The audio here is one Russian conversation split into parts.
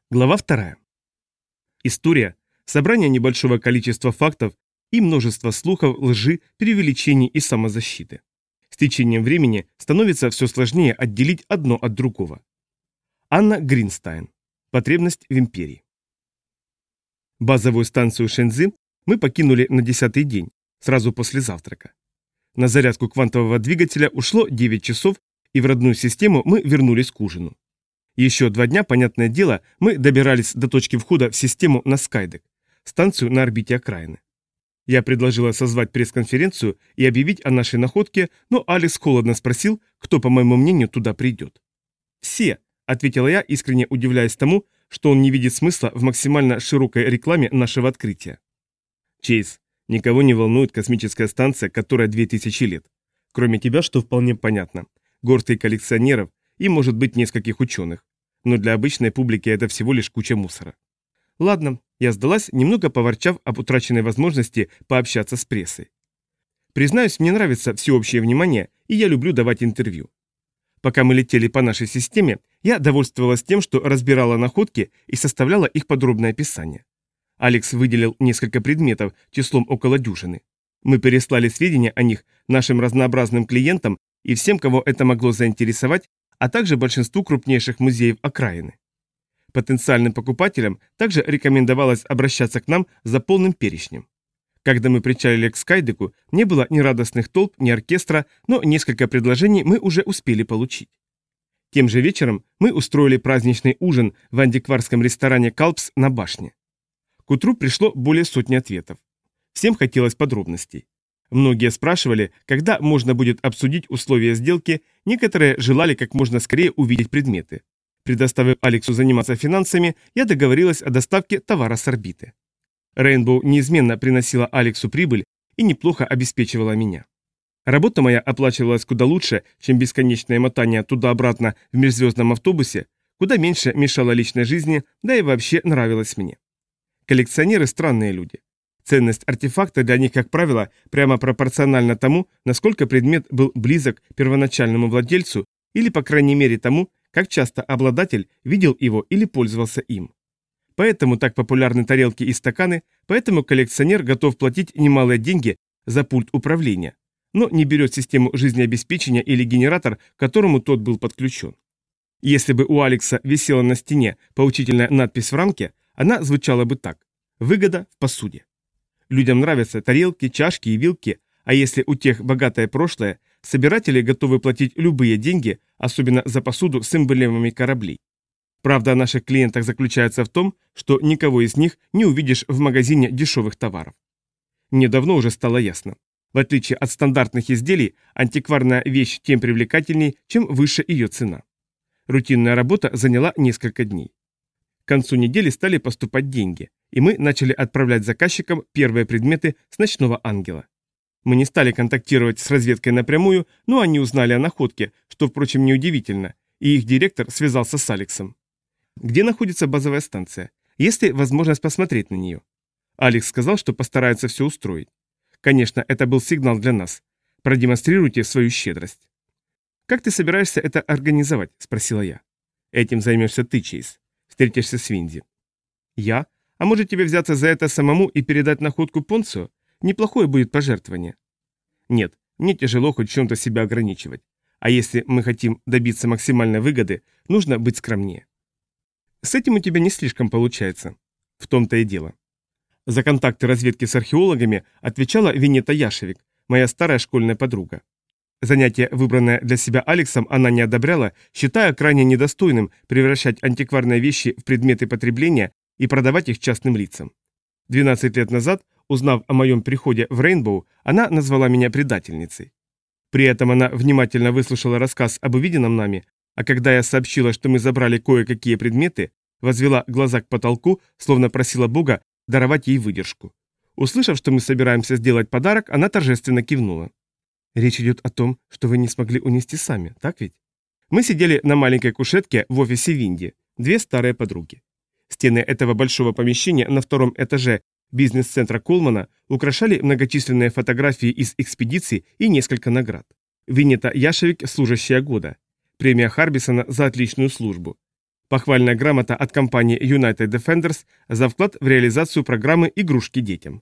Глава 2. История – собрание небольшого количества фактов и множество слухов, лжи, преувеличений и самозащиты. С течением времени становится все сложнее отделить одно от другого. Анна Гринстайн. Потребность в империи. Базовую станцию Шэньцзи мы покинули на 10-й день, сразу после завтрака. На зарядку квантового двигателя ушло 9 часов, и в родную систему мы вернулись к ужину. Еще 2 дня, понятное дело, мы добирались до точки входа в систему на Скайдек, станцию на орбите окраины. Я предложила созвать пресс-конференцию и объявить о нашей находке, но Алекс холодно спросил, кто, по моему мнению, туда придет. «Все», — ответила я, искренне удивляясь тому, что он не видит смысла в максимально широкой рекламе нашего открытия. «Чейз, никого не волнует космическая станция, которая 2000 лет. Кроме тебя, что вполне понятно. Горсткой коллекционеров и, может быть, нескольких ученых. Но для обычной публики это всего лишь куча мусора». Ладно, я сдалась, немного поворчав об утраченной возможности пообщаться с прессой. Признаюсь, мне нравится всеобщее внимание, и я люблю давать интервью. Пока мы летели по нашей системе, я довольствовалась тем, что разбирала находки и составляла их подробное описание. Алекс выделил несколько предметов числом около дюжины. Мы переслали сведения о них нашим разнообразным клиентам и всем, кого это могло заинтересовать, а также большинству крупнейших музеев окраины. Потенциальным покупателям также рекомендовалось обращаться к нам за полным перечнем. Когда мы причалили к Скайдеку, не было ни радостных толп, ни оркестра, но несколько предложений мы уже успели получить. Тем же вечером мы устроили праздничный ужин в антикварском ресторане «Калпс» на башне. К утру пришло более сотни ответов. Всем хотелось подробностей. Многие спрашивали, когда можно будет обсудить условия сделки, некоторые желали как можно скорее увидеть предметы. Предоставив Алексу заниматься финансами, я договорилась о доставке товара с орбиты. Рейнбоу неизменно приносила Алексу прибыль и неплохо обеспечивала меня. Работа моя оплачивалась куда лучше, чем бесконечное мотание туда-обратно в межзвездном автобусе, куда меньше мешало личной жизни, да и вообще нравилось мне. Коллекционеры – странные люди. Ценность артефакта для них, как правило, прямо пропорциональна тому, насколько предмет был близок к первоначальному владельцу или, по крайней мере, тому, как часто обладатель видел его или пользовался им. Поэтому так популярны тарелки и стаканы, поэтому коллекционер готов платить немалые деньги за пульт управления, но не берет систему жизнеобеспечения или генератор, к которому тот был подключен. Если бы у Алекса висела на стене поучительная надпись в рамке, она звучала бы так: «Выгода в посуде». Людям нравятся тарелки, чашки и вилки, а если у тех богатое прошлое, собиратели готовы платить любые деньги, особенно за посуду с эмблемами кораблей. Правда о наших клиентах заключается в том, что никого из них не увидишь в магазине дешевых товаров. Мне давно уже стало ясно. В отличие от стандартных изделий, антикварная вещь тем привлекательней, чем выше ее цена. Рутинная работа заняла несколько дней. К концу недели стали поступать деньги, и мы начали отправлять заказчикам первые предметы с ночного ангела. Мы не стали контактировать с разведкой напрямую, но они узнали о находке, что, впрочем, неудивительно, и их директор связался с Алексом. Где находится базовая станция? Есть ли возможность посмотреть на нее? Алекс сказал, что постарается все устроить. Конечно, это был сигнал для нас. Продемонстрируйте свою щедрость. «Как ты собираешься это организовать?» – спросила я. «Этим займешься ты, Чейз. Встретишься с Винди». «Я? А может тебе взяться за это самому и передать находку Понцио? Неплохое будет пожертвование». «Нет, мне тяжело хоть в чем-то себя ограничивать. А если мы хотим добиться максимальной выгоды, нужно быть скромнее». «С этим у тебя не слишком получается». В том-то и дело. За контакты разведки с археологами отвечала Винета Яшевик, моя старая школьная подруга. Занятие, выбранное для себя Алексом, она не одобряла, считая крайне недостойным превращать антикварные вещи в предметы потребления и продавать их частным лицам. 12 лет назад, узнав о моем приходе в Рейнбоу, она назвала меня предательницей. При этом она внимательно выслушала рассказ об увиденном нами, а когда я сообщила, что мы забрали кое-какие предметы, возвела глаза к потолку, словно просила Бога даровать ей выдержку. Услышав, что мы собираемся сделать подарок, она торжественно кивнула. «Речь идет о том, что вы не смогли унести сами, так ведь?» Мы сидели на маленькой кушетке в офисе Винди, 2 старые подруги. Стены этого большого помещения на 2-м этаже бизнес-центра Колмана украшали многочисленные фотографии из экспедиций и несколько наград. Винета Яшевик – служащая года. Премия Харбисона за отличную службу. Похвальная грамота от компании United Defenders за вклад в реализацию программы «Игрушки детям».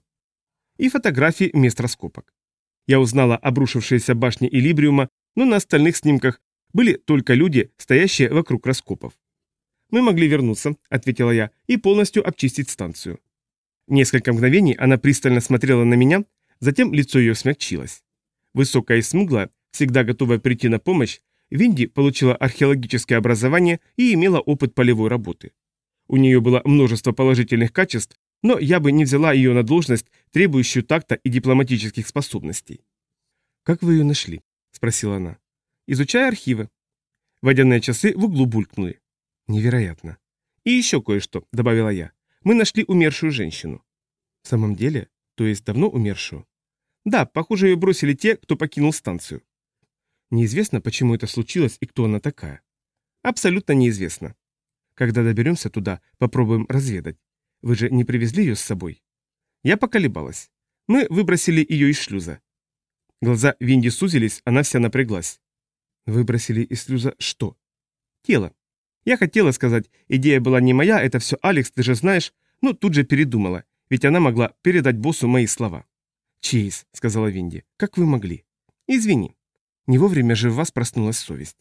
И фотографии вместо раскопок. Я узнала обрушившиеся башни Илибриума, но на остальных снимках были только люди, стоящие вокруг раскопов. «Мы могли вернуться», — ответила я, — «и полностью обчистить станцию». Несколько мгновений она пристально смотрела на меня, затем лицо ее смягчилось. Высокая и смуглая, всегда готовая прийти на помощь, Винди получила археологическое образование и имела опыт полевой работы. У нее было множество положительных качеств, но я бы не взяла ее на должность, требующую такта и дипломатических способностей. «Как вы ее нашли?» – спросила она. «Изучая архивы». Водяные часы в углу булькнули. «Невероятно». «И еще кое-что», – добавила я. «Мы нашли умершую женщину». «В самом деле? То есть давно умершую?» «Да, похоже, ее бросили те, кто покинул станцию». «Неизвестно, почему это случилось и кто она такая?» «Абсолютно неизвестно». «Когда доберемся туда, попробуем разведать. Вы же не привезли ее с собой?» Я поколебалась. Мы выбросили ее из шлюза. Глаза Винди сузились, она вся напряглась. «Выбросили из шлюза что?» «Тело. Я хотела сказать, идея была не моя, это все Алекс, ты же знаешь, но тут же передумала, ведь она могла передать боссу мои слова». «Чейз», — сказала Винди, — «как вы могли?» «Извини. Не вовремя же в вас проснулась совесть».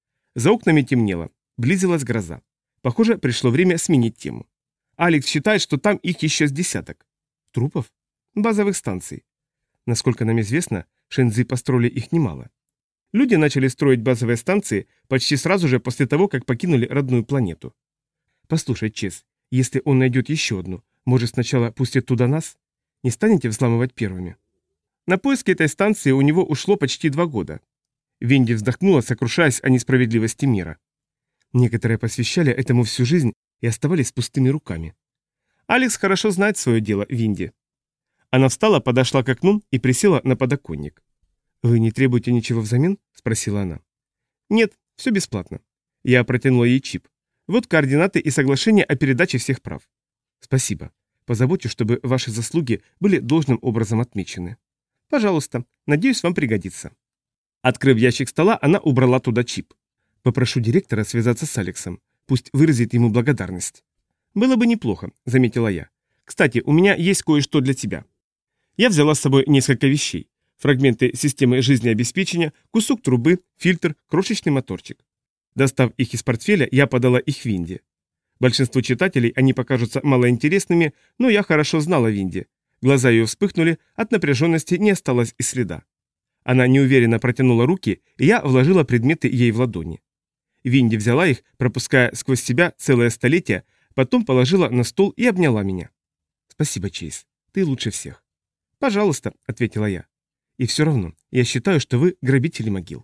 За окнами темнело, близилась гроза. Похоже, пришло время сменить тему. Алекс считает, что там их еще с десяток. Трупов? Базовых станций. Насколько нам известно, Шэньцзи построили их немало. Люди начали строить базовые станции почти сразу же после того, как покинули родную планету. Послушай, Чес, если он найдет еще одну, может, сначала пустит туда нас? Не станете взламывать первыми? На поиски этой станции у него ушло почти 2 года. Винди вздохнула, сокрушаясь о несправедливости мира. Некоторые посвящали этому всю жизнь и оставались с пустыми руками. Алекс хорошо знает свое дело, Винди. Она встала, подошла к окну и присела на подоконник. «Вы не требуете ничего взамен?» – спросила она. «Нет, все бесплатно». Я протянула ей чип. «Вот координаты и соглашение о передаче всех прав». «Спасибо. Позаботьтесь, чтобы ваши заслуги были должным образом отмечены». «Пожалуйста. Надеюсь, вам пригодится». Открыв ящик стола, она убрала туда чип. «Попрошу директора связаться с Алексом. Пусть выразит ему благодарность». «Было бы неплохо», — заметила я. «Кстати, у меня есть кое-что для тебя». Я взяла с собой несколько вещей. Фрагменты системы жизнеобеспечения, кусок трубы, фильтр, крошечный моторчик. Достав их из портфеля, я подала их Винди. Большинству читателей они покажутся малоинтересными, но я хорошо знала Винди. Глаза ее вспыхнули, от напряженности не осталось и следа. Она неуверенно протянула руки, и я вложила предметы ей в ладони. Винди взяла их, пропуская сквозь себя целое столетие, потом положила на стол и обняла меня. «Спасибо, Чейз. Ты лучше всех». «Пожалуйста», — ответила я. «И все равно, я считаю, что вы грабители могил».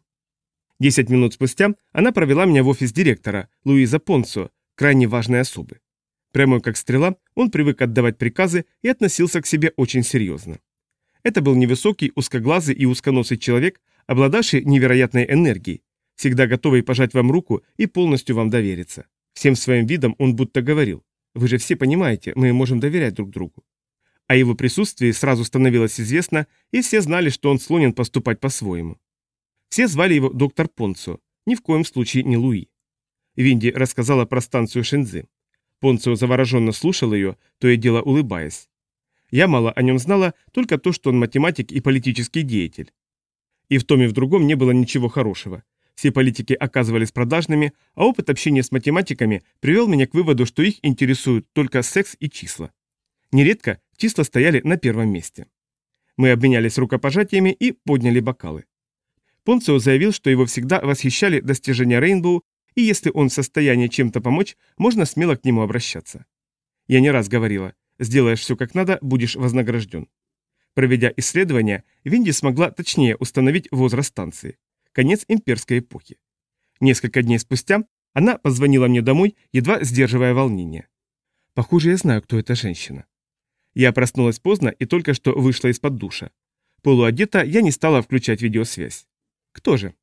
10 минут спустя она провела меня в офис директора, Луиза Понсо, крайне важной особы. Прямой как стрела, он привык отдавать приказы и относился к себе очень серьезно. Это был невысокий, узкоглазый и узконосый человек, обладавший невероятной энергией, всегда готовый пожать вам руку и полностью вам довериться. Всем своим видом он будто говорил: «Вы же все понимаете, мы можем доверять друг другу». О его присутствии сразу становилось известно, и все знали, что он склонен поступать по-своему. Все звали его доктор Понцо, ни в коем случае не Луи. Винди рассказала про станцию Шэньцзи. Понцо завороженно слушал ее, то и дело улыбаясь. Я мало о нем знала, только то, что он математик и политический деятель. И в том и в другом не было ничего хорошего. Все политики оказывались продажными, а опыт общения с математиками привел меня к выводу, что их интересуют только секс и числа. Нередко числа стояли на первом месте. Мы обменялись рукопожатиями и подняли бокалы. Понцио заявил, что его всегда восхищали достижения Рейнбоу, и если он в состоянии чем-то помочь, можно смело к нему обращаться. Я не раз говорила: сделаешь все как надо, будешь вознагражден. Проведя исследования, Винди смогла точнее установить возраст станции. Конец имперской эпохи. Несколько дней спустя она позвонила мне домой, едва сдерживая волнение. Похоже, я знаю, кто эта женщина. Я проснулась поздно и только что вышла из-под душа. Полуодета, я не стала включать видеосвязь. Кто же?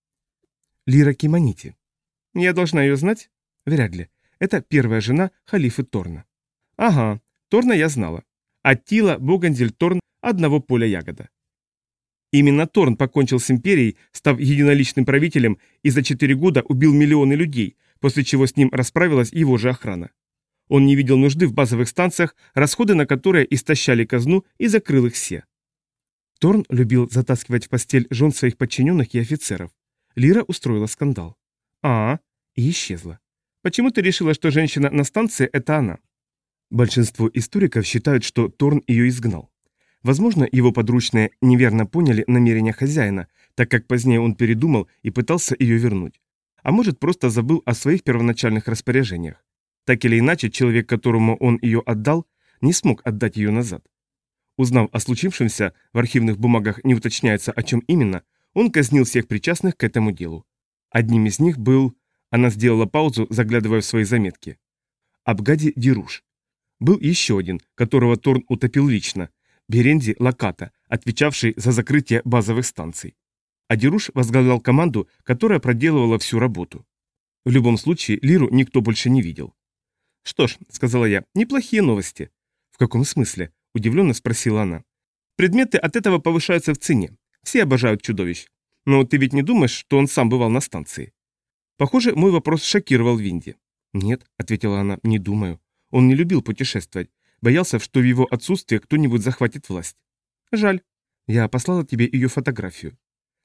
Лира Киманити. Я должна ее знать? Вряд ли. Это первая жена халифы Торна. Ага, Торна я знала. Аттила, Боганзель, Торн – одного поля ягода. Именно Торн покончил с империей, став единоличным правителем, и за 4 года убил миллионы людей, после чего с ним расправилась его же охрана. Он не видел нужды в базовых станциях, расходы на которые истощали казну, и закрыл их все. Торн любил затаскивать в постель жен своих подчиненных и офицеров. Лира устроила скандал. И исчезла. Почему ты решила, что женщина на станции – это она? Большинство историков считают, что Торн ее изгнал. Возможно, его подручные неверно поняли намерения хозяина, так как позднее он передумал и пытался ее вернуть. А может, просто забыл о своих первоначальных распоряжениях. Так или иначе, человек, которому он ее отдал, не смог отдать ее назад. Узнав о случившемся, в архивных бумагах не уточняется, о чем именно, он казнил всех причастных к этому делу. Одним из них был... Она сделала паузу, заглядывая в свои заметки. Абгади Дируш. Был еще один, которого Торн утопил лично. Беренди Лаката, отвечавший за закрытие базовых станций. А Дируш возглавлял команду, которая проделывала всю работу. В любом случае, Лиру никто больше не видел. «Что ж», — сказала я, — «неплохие новости». «В каком смысле?» — удивленно спросила она. «Предметы от этого повышаются в цене. Все обожают чудовищ. Но ты ведь не думаешь, что он сам бывал на станции?» Похоже, мой вопрос шокировал Винди. «Нет», — ответила она, — «не думаю. Он не любил путешествовать. Боялся, что в его отсутствие кто-нибудь захватит власть. Жаль. Я послала тебе ее фотографию».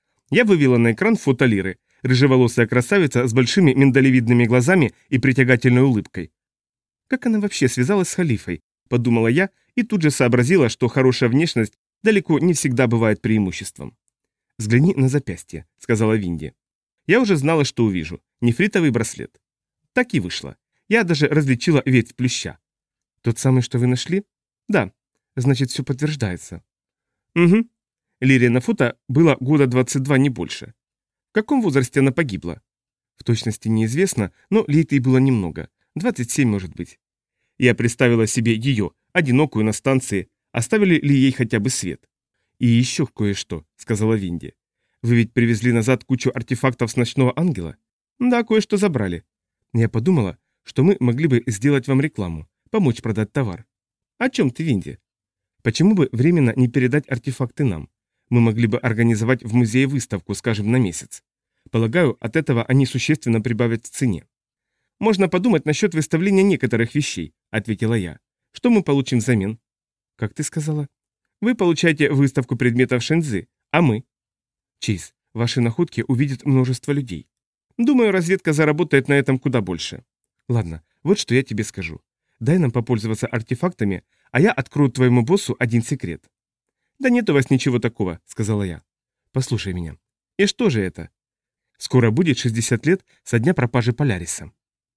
Я вывела на экран фото Лиры. Рыжеволосая красавица с большими миндалевидными глазами и притягательной улыбкой. «Как она вообще связалась с халифой?» – подумала я и тут же сообразила, что хорошая внешность далеко не всегда бывает преимуществом. «Взгляни на запястье», – сказала Винди. Я уже знала, что увижу. Нефритовый браслет. Так и вышло. Я даже различила ветвь плюща. «Тот самый, что вы нашли?» «Да. Значит, все подтверждается». «Угу». Лире на фото было года 22, не больше. В каком возрасте она погибла? В точности неизвестно, но лет ей было немного. 27, может быть. Я представила себе ее, одинокую на станции, оставили ли ей хотя бы свет. «И еще кое-что», — сказала Винди. «Вы ведь привезли назад кучу артефактов с ночного ангела?» «Да, кое-что забрали». Я подумала, что мы могли бы сделать вам рекламу, помочь продать товар. «О чем ты, Винди?» «Почему бы временно не передать артефакты нам? Мы могли бы организовать в музее выставку, скажем, на месяц. Полагаю, от этого они существенно прибавят в цене». «Можно подумать насчет выставления некоторых вещей», — ответила я. «Что мы получим взамен?» «Как ты сказала?» «Вы получаете выставку предметов Шэньцзы, а мы?» «Чейз, ваши находки увидят множество людей. Думаю, разведка заработает на этом куда больше. Ладно, вот что я тебе скажу. Дай нам попользоваться артефактами, а я открою твоему боссу один секрет». «Да нет у вас ничего такого», — сказала я. «Послушай меня». «И что же это?» «Скоро будет 60 лет со дня пропажи Поляриса».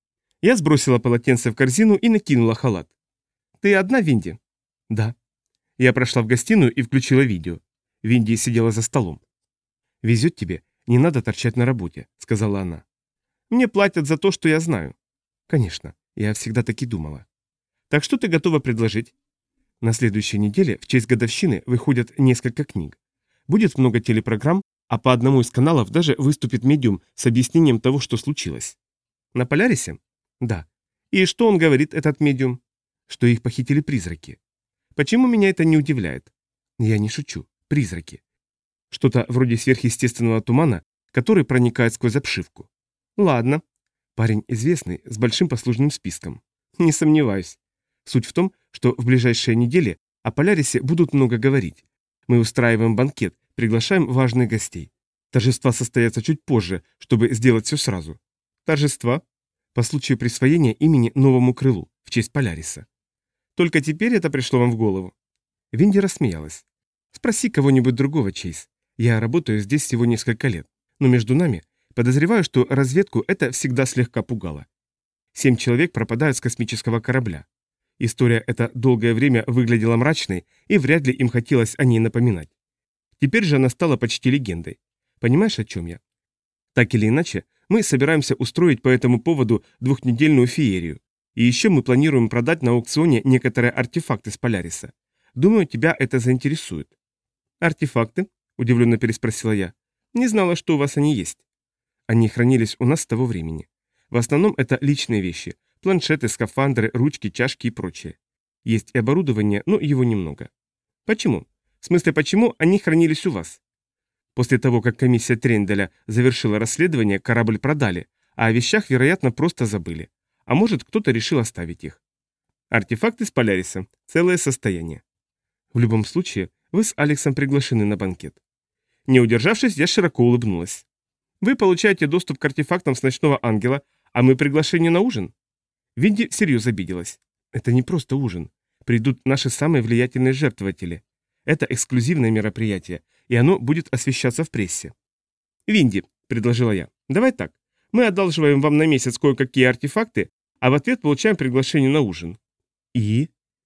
Я сбросила полотенце в корзину и накинула халат. «Ты одна, Винди?» «Да». Я прошла в гостиную и включила видео. Винди сидела за столом. «Везет тебе, не надо торчать на работе», — сказала она. «Мне платят за то, что я знаю». «Конечно, я всегда так и думала». «Так что ты готова предложить?» «На следующей неделе в честь годовщины выходят несколько книг. Будет много телепрограмм, а по одному из каналов даже выступит медиум с объяснением того, что случилось». «На Полярисе?» «Да». «И что он говорит, этот медиум?» «Что их похитили призраки». «Почему меня это не удивляет?» «Я не шучу. Призраки. Что-то вроде сверхъестественного тумана, который проникает сквозь обшивку». «Ладно». «Парень известный, с большим послужным списком». «Не сомневаюсь». «Суть в том, что в ближайшие недели о Полярисе будут много говорить. Мы устраиваем банкет, приглашаем важных гостей. Торжества состоятся чуть позже, чтобы сделать все сразу». «Торжества?» «По случаю присвоения имени новому крылу, в честь Поляриса». «Только теперь это пришло вам в голову?» Винди рассмеялась. «Спроси кого-нибудь другого, Чейз. Я работаю здесь всего несколько лет, но между нами подозреваю, что разведку это всегда слегка пугало. 7 человек пропадают с космического корабля. История эта долгое время выглядела мрачной, и вряд ли им хотелось о ней напоминать. Теперь же она стала почти легендой. Понимаешь, о чем я? Так или иначе, мы собираемся устроить по этому поводу 2-недельную феерию. И еще мы планируем продать на аукционе некоторые артефакты с Поляриса. Думаю, тебя это заинтересует». «Артефакты?» – удивленно переспросила я. «Не знала, что у вас они есть». «Они хранились у нас с того времени. В основном это личные вещи. Планшеты, скафандры, ручки, чашки и прочее. Есть и оборудование, но его немного». «Почему? В смысле, почему они хранились у вас?» «После того, как комиссия Тренделя завершила расследование, корабль продали, а о вещах, вероятно, просто забыли. А может, кто-то решил оставить их. Артефакты с Поляриса. Целое состояние. В любом случае, вы с Алексом приглашены на банкет. Не удержавшись, я широко улыбнулась. Вы получаете доступ к артефактам с ночного ангела, а мы приглашение на ужин? Винди всерьез обиделась. Это не просто ужин. Придут наши самые влиятельные жертвователи. Это эксклюзивное мероприятие, и оно будет освещаться в прессе. Винди, предложила я, давай так. Мы одалживаем вам на месяц кое-какие артефакты, а в ответ получаем приглашение на ужин. И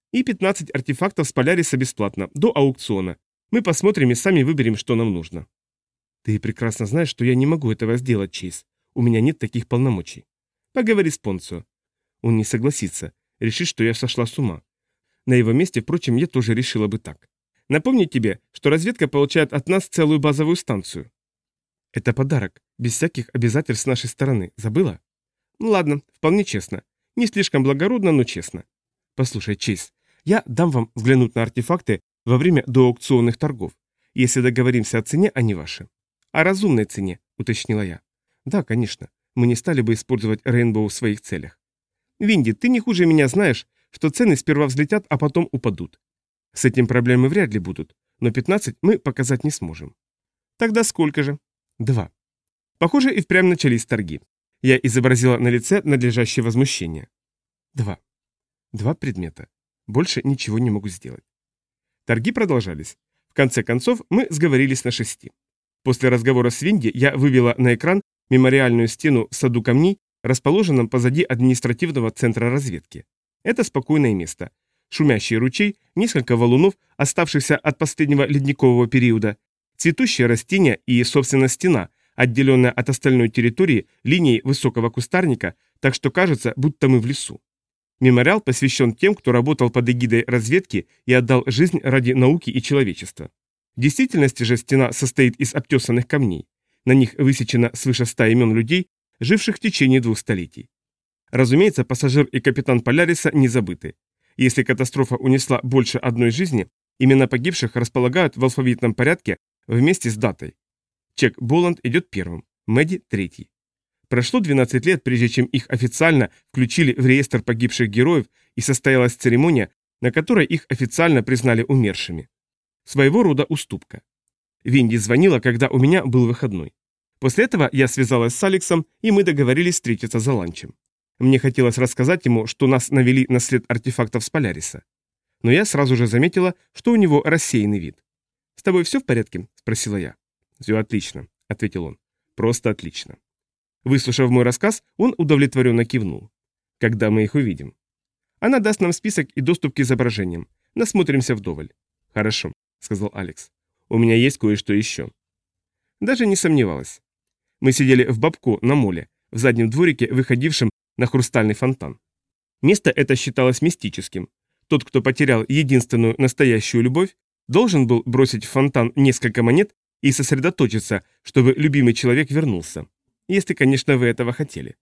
15 артефактов с Поляриса бесплатно, до аукциона. Мы посмотрим и сами выберем, что нам нужно. Ты прекрасно знаешь, что я не могу этого сделать, Чейз. У меня нет таких полномочий. Поговори с Понцио. Он не согласится, решит, что я сошла с ума. На его месте, впрочем, я тоже решила бы так. Напомню тебе, что разведка получает от нас целую базовую станцию. Это подарок, без всяких обязательств с нашей стороны. Забыла? Ну ладно, вполне честно. Не слишком благородно, но честно. Послушай, Чейз, я дам вам взглянуть на артефакты во время доаукционных торгов. Если договоримся о цене, они ваши. О разумной цене, уточнила я. Да, конечно. Мы не стали бы использовать Рейнбоу в своих целях. Винди, ты не хуже меня знаешь, что цены сперва взлетят, а потом упадут. С этим проблемы вряд ли будут, но 15 мы показать не сможем. Тогда сколько же? 2. Похоже, и впрямь начались торги. Я изобразила на лице надлежащее возмущение. 2. 2 предмета. Больше ничего не могу сделать. Торги продолжались. В конце концов, мы сговорились на 6. После разговора с Винди я вывела на экран мемориальную стену в саду камней, расположенном позади административного центра разведки. Это спокойное место. Шумящий ручей, несколько валунов, оставшихся от последнего ледникового периода, цветущие растения и, собственно, стена, отделенная от остальной территории линией высокого кустарника, так что кажется, будто мы в лесу. Мемориал посвящен тем, кто работал под эгидой разведки и отдал жизнь ради науки и человечества. В действительности же стена состоит из обтесанных камней. На них высечено свыше 100 имен людей, живших в течение 2 столетий. Разумеется, пассажир и капитан Поляриса не забыты. Если катастрофа унесла больше одной жизни, имена погибших располагают в алфавитном порядке вместе с датой. Чек Боланд идет первым, Мэдди третий. Прошло 12 лет, прежде чем их официально включили в реестр погибших героев, и состоялась церемония, на которой их официально признали умершими. Своего рода уступка. Винди звонила, когда у меня был выходной. После этого я связалась с Алексом, и мы договорились встретиться за ланчем. Мне хотелось рассказать ему, что нас навели на след артефактов с Поляриса. Но я сразу же заметила, что у него рассеянный вид. «С тобой все в порядке?» – спросила я. «Все отлично», – ответил он. «Просто отлично». Выслушав мой рассказ, он удовлетворенно кивнул. «Когда мы их увидим?» «Она даст нам список и доступ к изображениям. Насмотримся вдоволь». «Хорошо», — сказал Алекс. «У меня есть кое-что еще». Даже не сомневалась. Мы сидели в Бабку на моле, в заднем дворике, выходившем на хрустальный фонтан. Место это считалось мистическим. Тот, кто потерял единственную настоящую любовь, должен был бросить в фонтан несколько монет и сосредоточиться, чтобы любимый человек вернулся. Если, конечно, вы этого хотели.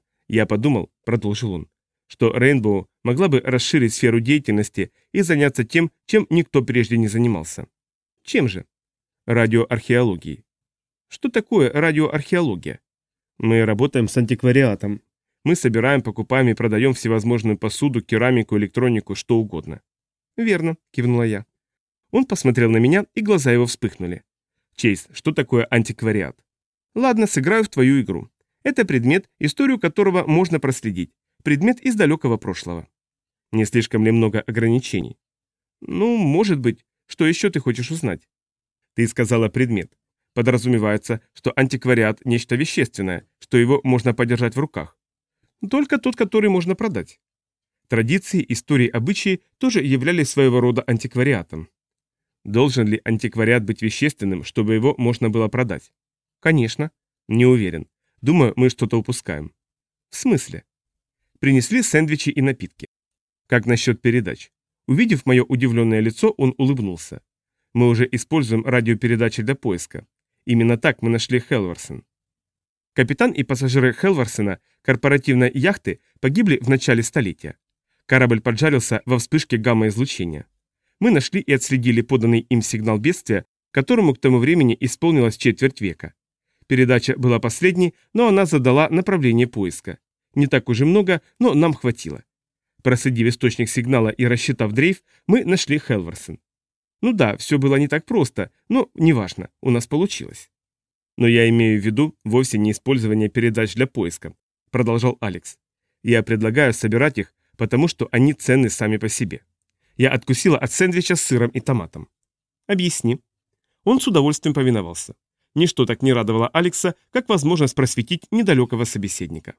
Я подумал, продолжил он, что Рейнбоу могла бы расширить сферу деятельности и заняться тем, чем никто прежде не занимался. Чем же? Радиоархеологией. Что такое радиоархеология? Мы работаем с антиквариатом. Мы собираем, покупаем и продаем всевозможную посуду, керамику, электронику, что угодно. Верно, кивнула я. Он посмотрел на меня, и глаза его вспыхнули. Чейз, что такое антиквариат? Ладно, сыграю в твою игру. Это предмет, историю которого можно проследить. Предмет из далекого прошлого. Не слишком ли много ограничений? Ну, может быть. Что еще ты хочешь узнать? Ты сказала предмет. Подразумевается, что антиквариат – нечто вещественное, что его можно подержать в руках. Только тот, который можно продать. Традиции, истории, обычаи тоже являлись своего рода антиквариатом. Должен ли антиквариат быть вещественным, чтобы его можно было продать? Конечно. Не уверен. Думаю, мы что-то упускаем. В смысле? Принесли сэндвичи и напитки. Как насчет передач? Увидев мое удивленное лицо, он улыбнулся. Мы уже используем радиопередачи для поиска. Именно так мы нашли Хелварсон. Капитан и пассажиры Хелварсона, корпоративной яхты, погибли в начале столетия. Корабль поджарился во вспышке гамма-излучения. Мы нашли и отследили поданный им сигнал бедствия, которому к тому времени исполнилось четверть века. Передача была последней, но она задала направление поиска. Не так уж и много, но нам хватило. Проследив источник сигнала и рассчитав дрейф, мы нашли Хелверсон. Ну да, все было не так просто, но неважно, у нас получилось. Но я имею в виду вовсе не использование передач для поиска, продолжал Алекс. Я предлагаю собирать их, потому что они ценны сами по себе. Я откусила от сэндвича с сыром и томатом. Объясни. Он с удовольствием повиновался. Ничто так не радовало Алекса, как возможность просветить недалекого собеседника.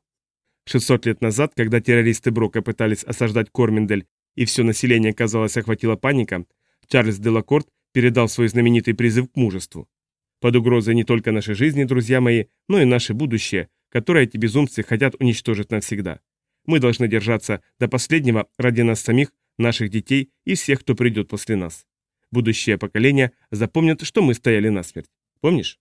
600 лет назад, когда террористы Брока пытались осаждать Корминдель и все население, казалось, охватила паника, Чарльз Делакорт передал свой знаменитый призыв к мужеству. Под угрозой не только нашей жизни, друзья мои, но и наше будущее, которое эти безумцы хотят уничтожить навсегда. Мы должны держаться до последнего ради нас самих, наших детей и всех, кто придет после нас. Будущее поколение запомнят, что мы стояли насмерть. Помнишь?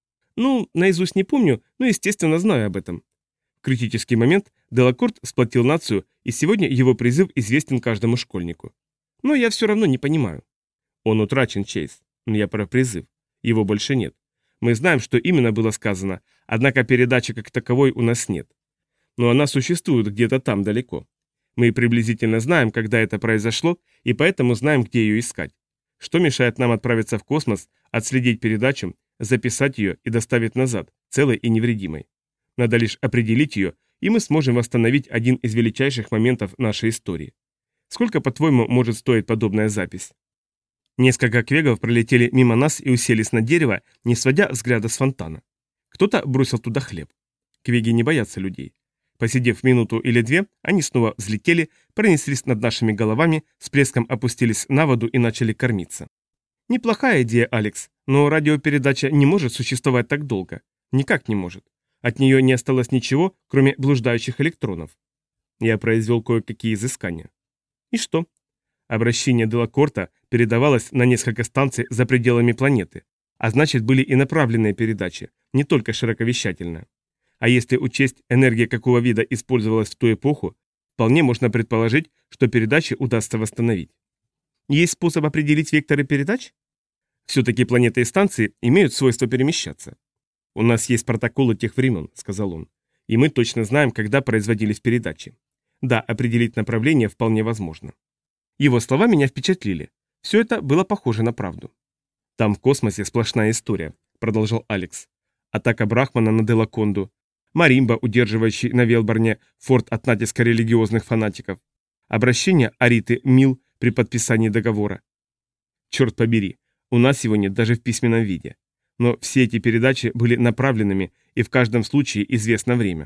Ну, наизусть не помню, но, естественно, знаю об этом. В критический момент Делакорт сплотил нацию, и сегодня его призыв известен каждому школьнику. Но я все равно не понимаю. Он утрачен, Чейз. Я про призыв. Его больше нет. Мы знаем, что именно было сказано, однако передачи как таковой у нас нет. Но она существует где-то там далеко. Мы приблизительно знаем, когда это произошло, и поэтому знаем, где ее искать. Что мешает нам отправиться в космос, отследить передачу, записать ее и доставить назад, целой и невредимой? Надо лишь определить ее, и мы сможем восстановить один из величайших моментов нашей истории. Сколько, по-твоему, может стоить подобная запись? Несколько квегов пролетели мимо нас и уселись на дерево, не сводя взгляда с фонтана. Кто-то бросил туда хлеб. Квеги не боятся людей. Посидев минуту или две, они снова взлетели, пронеслись над нашими головами, с плеском опустились на воду и начали кормиться. Неплохая идея, Алекс, но радиопередача не может существовать так долго. Никак не может. От нее не осталось ничего, кроме блуждающих электронов. Я произвел кое-какие изыскания. И что? Обращение Делакорта передавалось на несколько станций за пределами планеты, а значит были и направленные передачи, не только широковещательная. А если учесть, энергия какого вида использовалась в ту эпоху, вполне можно предположить, что передачи удастся восстановить. Есть способ определить векторы передач? Все-таки планеты и станции имеют свойство перемещаться. «У нас есть протоколы тех времен», — сказал он, — «и мы точно знаем, когда производились передачи. Да, определить направление вполне возможно». Его слова меня впечатлили. Все это было похоже на правду. «Там в космосе сплошная история», — продолжал Алекс. «Атака Брахмана на Делаконду, Маримба, удерживающий на Велборне форт от натиска религиозных фанатиков, обращение Ариты Мил при подписании договора. Черт побери, у нас его нет даже в письменном виде. Но все эти передачи были направленными, и в каждом случае известно время».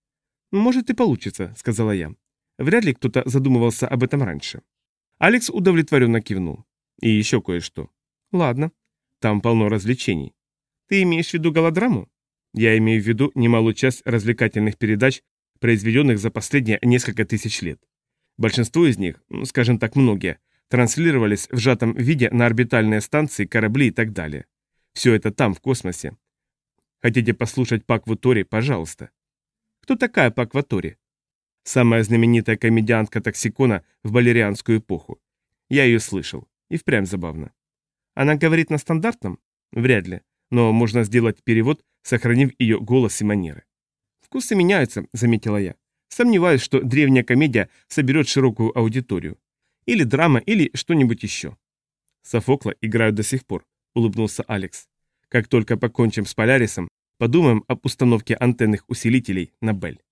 «Может и получится», — сказала я. Вряд ли кто-то задумывался об этом раньше. Алекс удовлетворенно кивнул. «И еще кое-что». «Ладно. Там полно развлечений». «Ты имеешь в виду голодраму?» «Я имею в виду немалую часть развлекательных передач, произведенных за последние несколько тысяч лет. Большинство из них, скажем так, многие, транслировались в сжатом виде на орбитальные станции, корабли и так далее. Все это там, в космосе. Хотите послушать Пакву Тори, пожалуйста». «Кто такая Паква Тори?» «Самая знаменитая комедиантка Токсикона в балерианскую эпоху. Я ее слышал. И впрямь забавно». «Она говорит на стандартном?» «Вряд ли. Но можно сделать перевод, сохранив ее голос и манеры». «Вкусы меняются», — заметила я. «Сомневаюсь, что древняя комедия соберет широкую аудиторию. Или драма, или что-нибудь еще». «Софокла играют до сих пор», — улыбнулся Алекс. «Как только покончим с Полярисом, подумаем об установке антенных усилителей на Бель».